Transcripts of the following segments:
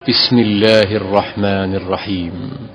بسم الله الرحمن الرحيم.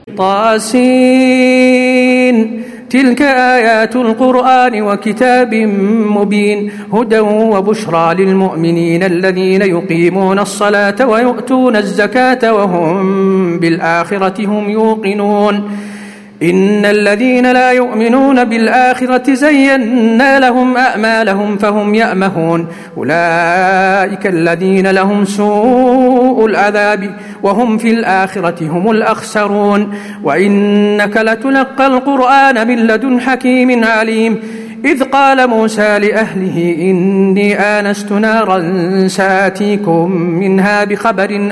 طاسين. تلك آيات القرآن وكتاب مبين، هدى وبشرى للمؤمنين الذين يقيمون الصلاة ويؤتون الزكاة وهم بالآخرة هم يوقنون. إن الذين لا يؤمنون بالآخرة زينا لهم أعمالهم فهم يأمهون، أولئك الذين لهم سوء العذاب وهم في الآخرة هم الأخسرون. وإنك لتلقى القرآن من لدن حكيم عليم. إذ قال موسى لأهله إني آنست نارا سآتيكم منها بخبر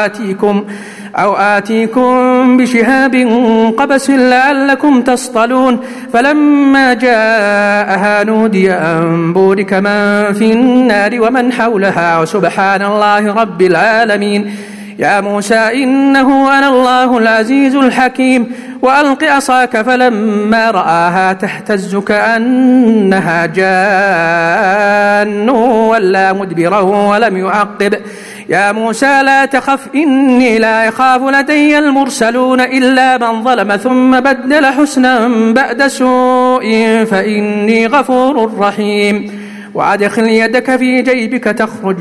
أو آتيكم بشهاب قبس لعلكم تصطلون. فلما جاءها نودي أن بورك من في النار ومن حولها وسبحان الله رب العالمين. يا موسى إنه أنا الله العزيز الحكيم. وألق عصاك فلما رآها تهتز كأنها جان ولا مدبرا ولم يعقب. يا موسى لا تخف إني لا يخاف لدي المرسلون إلا من ظلم ثم بدل حسنا بعد سوء فإني غفور رحيم. وأدخل يدك في جيبك تخرج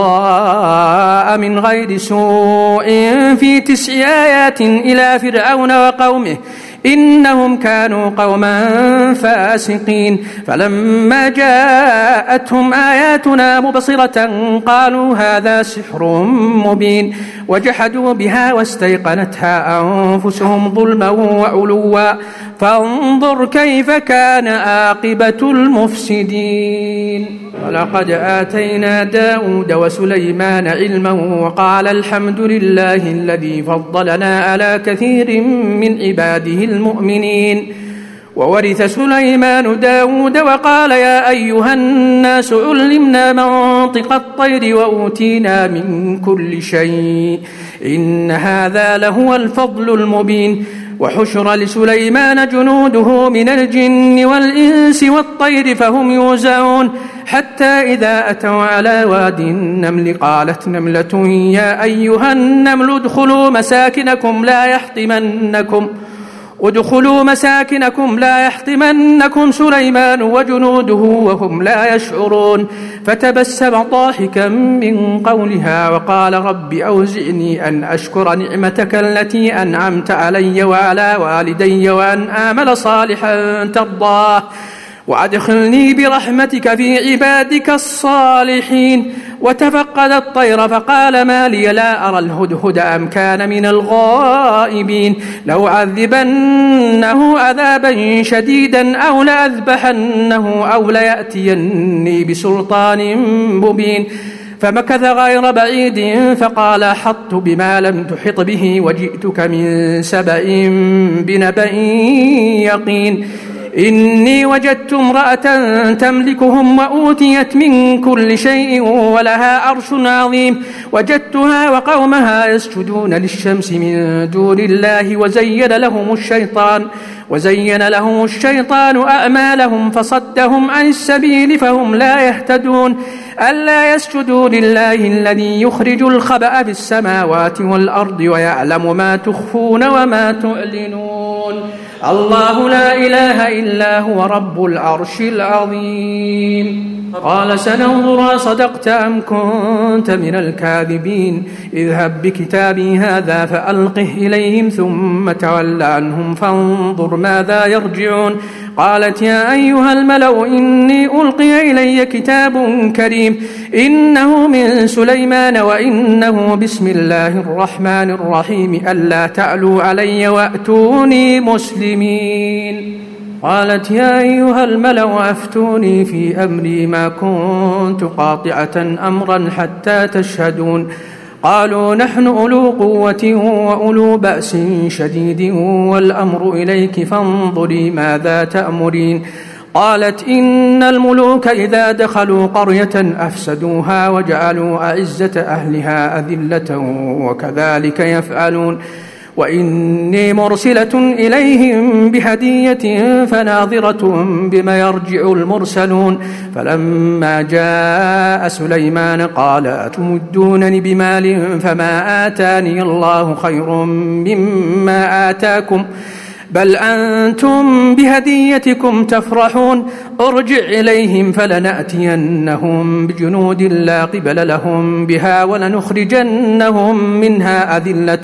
بيضاء من غير سوء في 9 آيات إلى فرعون وقومه إنهم كانوا قوما فاسقين. فلما جاءتهم آياتنا مبصرة قالوا هذا سحر مبين، وجحدوا بها واستيقنتها أنفسهم ظلما وعلوا فانظر كيف كان عاقبة المفسدين. ولقد آتينا داود وسليمان علما وقال الحمد لله الذي فضلنا على كثير من عباده المؤمنين. وورث سليمان داود وقال يا أيها الناس علمنا منطق الطير وأوتينا من كل شيء إن هذا لهو الفضل المبين. وحشر لسليمان جنوده من الجن والإنس والطير فهم يوزعون حتى إذا أتوا على واد النمل قالت نملة يا أيها النمل ادخلوا مساكنكم لا يحطمنكم سليمان وجنوده وهم لا يشعرون. فتبسم ضاحكا من قولها وقال رب أوزعني أن أشكر نعمتك التي أنعمت علي وعلى والدي وأن آمل صالحا ترضاه وأدخلني برحمتك في عبادك الصالحين. وتفقد الطير فقال ما لي لا أرى الهدهد أم كان من الغائبين. لو عذبنه عذابا شديدا أو لأذبحنه أو ليأتيني بسلطان مبين. فمكث غير بعيد فقال أحطت بما لم تحط به وجئتك من سبأ بنبأ يقين. إني وجدت امرأة تملكهم وأوتيت من كل شيء ولها عرش عظيم. وجدتها وقومها يسجدون للشمس من دون الله وزين لهم الشيطان أعمالهم فصدهم عن السبيل فهم لا يهتدون. ألا يسجدوا لله الذي يخرج الخبأ في السماوات والأرض ويعلم ما تخفون وما تعلنون. الله لا إله إلا هو رب العرش العظيم. قال سننظر صدقت أم كنت من الكاذبين. اذهب بكتابي هذا فألقه إليهم ثم تول عنهم فانظر ماذا يرجعون. قالت يا أيها الملأ إني ألقي إلي كتاب كريم إنه من سليمان وإنه بسم الله الرحمن الرحيم ألا تعلوا علي وأتوني مسلمين. قالت يا أيها الملأ أفتوني في أمري ما كنت قاطعة أمرا حتى تشهدون. قالوا نحن أولو قوة وأولو بأس شديد والأمر إليك فانظري ماذا تأمرين. قالت إن الملوك إذا دخلوا قرية أفسدوها وجعلوا أعزة أهلها أذلة وكذلك يفعلون. وإني مرسلة إليهم بهدية فناظرة بما يرجع المرسلون. فلما جاء سليمان قال أتمدونني بمال فما آتاني الله خير مما آتاكم بل أنتم بهديتكم تفرحون. ارجع إليهم فلنأتينهم بجنود لا قبل لهم بها ولنخرجنهم منها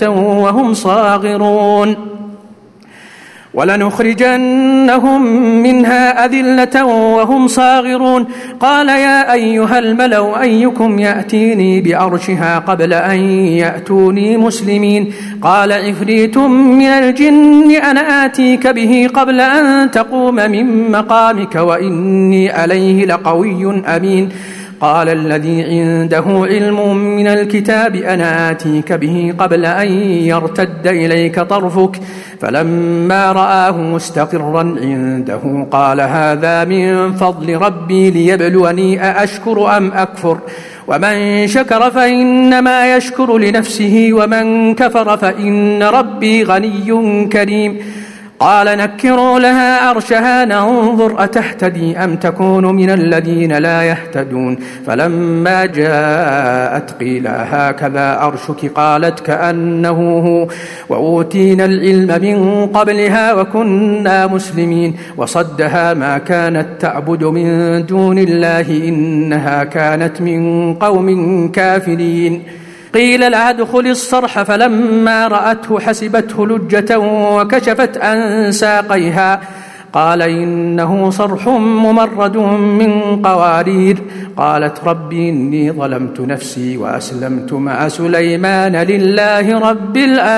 أذلة وهم صاغرون. قال يا أيها الملأ أيكم يأتيني بعرشها قبل أن يأتوني مسلمين. قال عفريت من الجن أنا آتيك به قبل أن تقوم من مقامك وإني عليه لقوي أمين. قال الذي عنده علم من الكتاب أنا آتيك به قبل أن يرتد إليك طرفك فلما رآه مستقرا عنده قال هذا من فضل ربي ليبلوني أأشكر أم أكفر ومن شكر فإنما يشكر لنفسه ومن كفر فإن ربي غني كريم. قال نكروا لها عرشها ننظر أتهتدي أم تكون من الذين لا يهتدون. فلما جاءت قيل هكذا عرشك قالت كأنه هو وأوتينا العلم من قبلها وكنا مسلمين. وصدها ما كانت تعبد من دون الله إنها كانت من قوم كافرين. قيل لها ادخل الصرح فلما رأته حسبته لجة وكشفت عن ساقيها قال إنه صرح ممرد من قوارير. قالت ربي إني ظلمت نفسي وأسلمت مع سليمان لله رب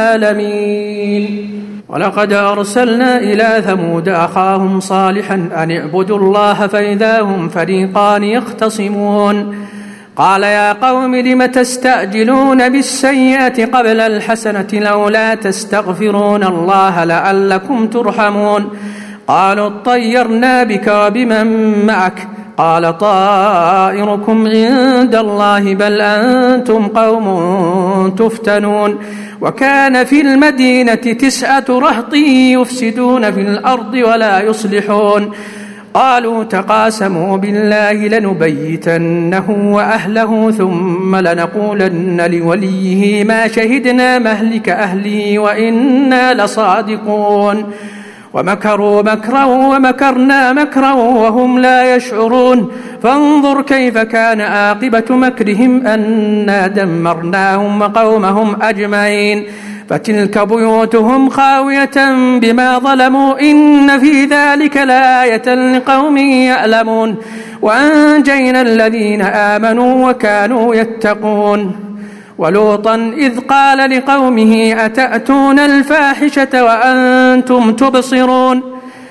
العالمين. ولقد أرسلنا إلى ثمود أخاهم صالحا أن اعبدوا الله فإذا هم فريقان يختصمون. قال يا قوم لم تستعجلون بالسيئة قبل الحسنة لولا تستغفرون الله لعلكم ترحمون. قالوا اطيرنا بك وبمن معك قال طائركم عند الله بل أنتم قوم تفتنون. وكان في المدينة 9 رهط يفسدون في الأرض ولا يصلحون. قالوا تقاسموا بالله لنبيتنه وأهله ثم لنقولن لوليه ما شهدنا مهلك أهله وإنا لصادقون. ومكروا مكرا ومكرنا مكرا وهم لا يشعرون. فانظر كيف كان عاقبة مكرهم أنا دمرناهم وقومهم أجمعين. فتلك بيوتهم خاوية بما ظلموا إن في ذلك لآية لقوم يعلمون. وأنجينا الذين آمنوا وكانوا يتقون. ولوطا إذ قال لقومه أتأتون الفاحشة وأنتم تبصرون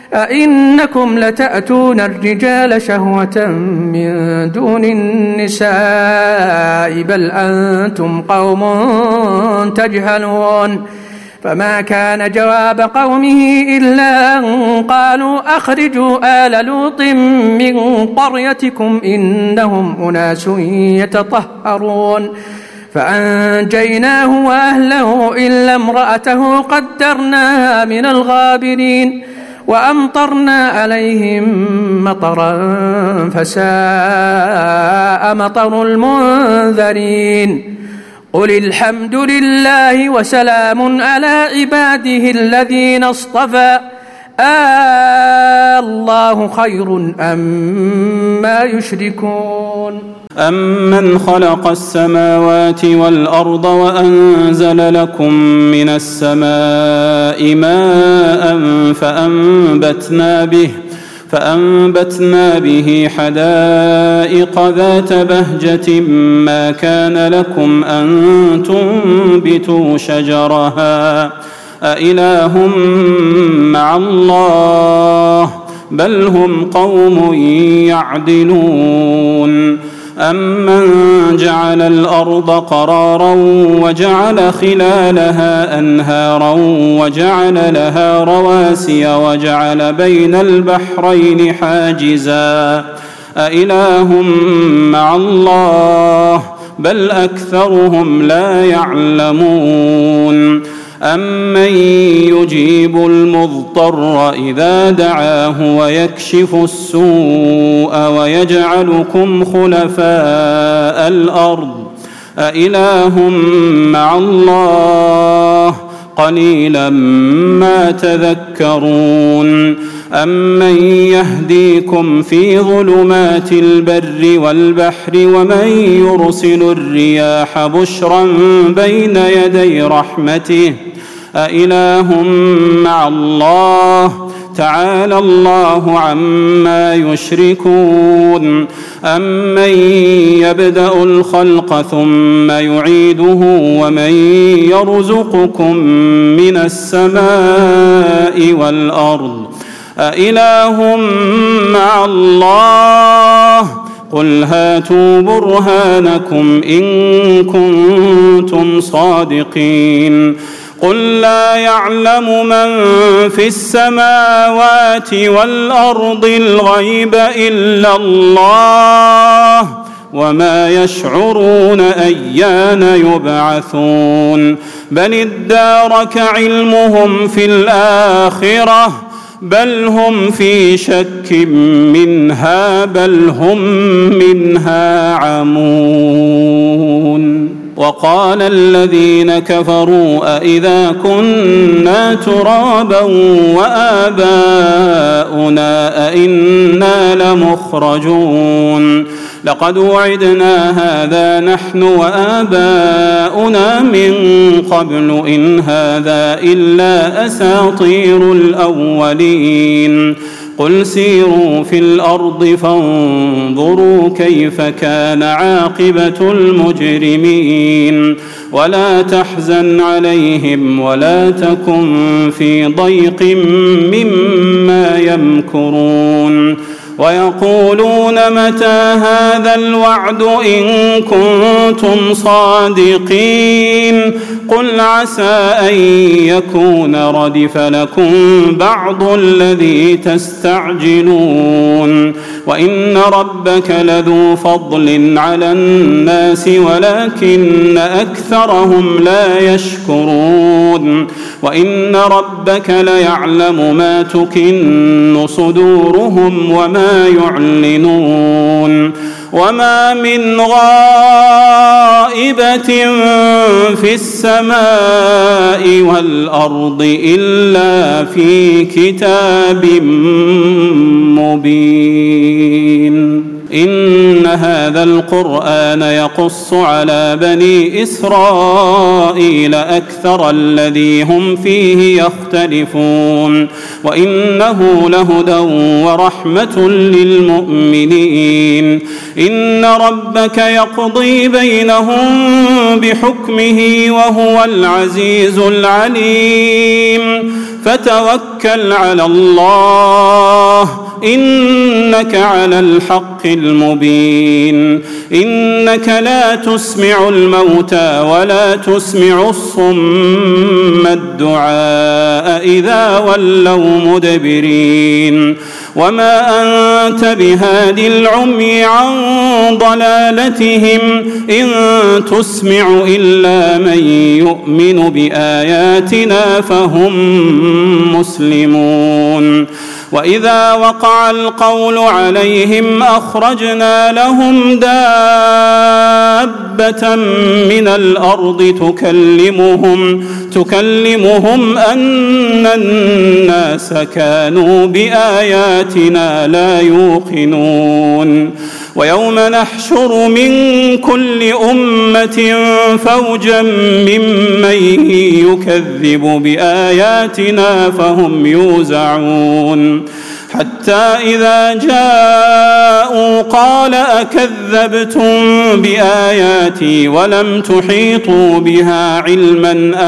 أئنكم لتأتون الرجال شهوة من دون النساء بل أنتم قوم تجهلون. فما كان جواب قومه إلا أن قالوا أخرجوا آل لوط من قريتكم إنهم أناس يتطهرون. فأنجيناه وأهله إلا امرأته قدرناها من الغابرين. وأمطرنا عليهم مطرا فساء مطر المنذرين. قل الحمد لله وسلام على عباده الذين اصطفى الله خير أما يشركون. أمن خلق السماوات والأرض وأنزل لكم من السماء ماء فأنبتنا به حدائق ذات بهجة ما كان لكم أن تنبتوا شجرها أإله مع الله بل هم قوم يعدلون. أمن جعل الأرض قرارا وجعل خلالها أنهارا وجعل لها رواسي وجعل بين البحرين حاجزا أإله مع الله بل أكثرهم لا يعلمون. أمن يجيب المضطر إذا دعاه ويكشف السوء ويجعلكم خلفاء الأرض أإله مع الله قليلا ما تذكرون أمن يهديكم في ظلمات البر والبحر ومن يرسل الرياح بشرا بين يدي رحمته أإله مع الله تعالى الله عما يشركون أمن يبدأ الخلق ثم يعيده ومن يرزقكم من السماء والأرض أإله مع الله قل هاتوا برهانكم إن كنتم صادقين قل لا يعلم من في السماوات والأرض الغيب إلا الله وما يشعرون أيان يبعثون بل ادارك علمهم في الآخرة بل هم في شك منها بل هم منها عمون وقال الذين كفروا أإذا كنا ترابا وآباؤنا أئنا لمخرجون لقد وعدنا هذا نحن وآباؤنا من قبل إن هذا إلا أساطير الأولين قل سيروا في الأرض فانظروا كيف كان عاقبة المجرمين ولا تحزن عليهم ولا تكن في ضيق مما يمكرون ويقولون متى هذا الوعد إن كنتم صادقين قل عسى أن يكون ردف لكم بعض الذي تستعجلون وإن ربك لذو فضل على الناس ولكن أكثرهم لا يشكرون وإن ربك ليعلم ما تكن صدورهم وما يعلنون وما من غائبة في السماء والأرض إلا في كتاب مبين إن هذا القرآن يقص على بني إسرائيل أكثر الذي هم فيه يختلفون وإنه لهدى ورحمة للمؤمنين إن ربك يقضي بينهم بحكمه وهو العزيز العليم فتوكل على الله إنك على الحق المبين إنك لا تسمع الموتى ولا تسمع الصم الدعاء إذا ولوا مدبرين وما أنت بهادي العمي عن ضلالتهم إن تسمع إلا من يؤمن بآياتنا فهم مسلمون وإذا وقع القول عليهم أخرجنا لهم دابة من الأرض تكلمهم أن الناس كانوا بآياتنا لا يوقنون ويوم نحشر من كل أمة فوجا ممن يكذب بآياتنا فهم يوزعون حتى إذا جاءوا قال أكذبتم بآياتي ولم تحيطوا بها علما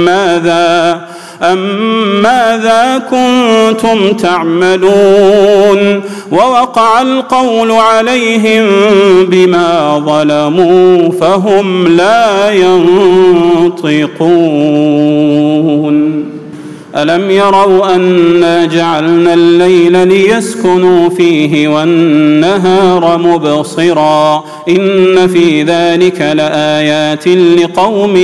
أم ماذا كنتم تعملون ووقع القول عليهم بما ظلموا فهم لا ينطقون ألم يروا أنا جعلنا الليل ليسكنوا فيه والنهار مبصرا إن في ذلك لآيات لقوم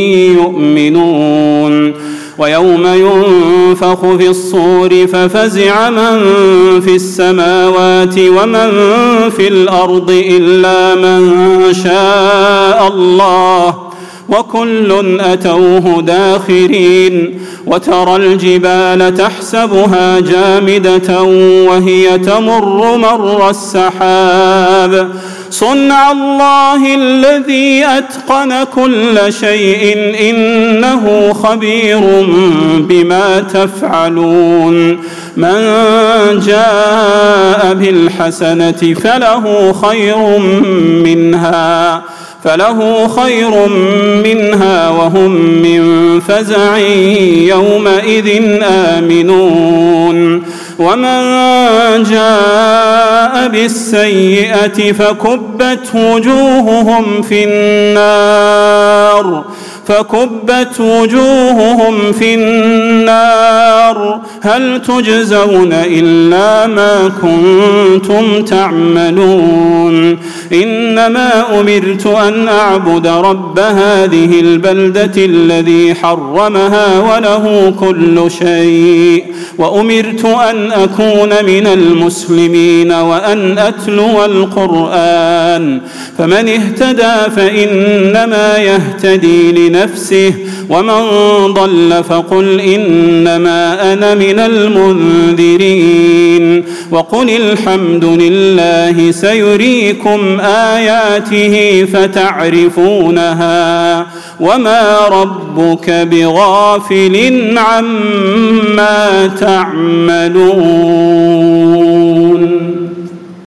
يؤمنون ويوم ينفخ في الصور ففزع من في السماوات ومن في الأرض إلا من شاء الله وكل أتوه داخرين وترى الجبال تحسبها جامدة وهي تمر مر السحاب صنع الله الذي أتقن كل شيء إنه خبير بما تفعلون من جاء بالحسنة فله خير منها وهم من فزع يومئذ آمنون ومن جاء بالسيئة فكبت وجوههم في النار هل تجزون إلا ما كنتم تعملون إنما أمرت أن أعبد رب هذه البلدة الذي حرمها وله كل شيء وأمرت أن أكون من المسلمين وأن أتلو القرآن فمن اهتدى فإنما يهتدي لنفسه ومن ضل فقل إنما أنا من المنذرين وقل الحمد لله سيريكم آياته فتعرفونها وما ربك بغافل عما تعملون.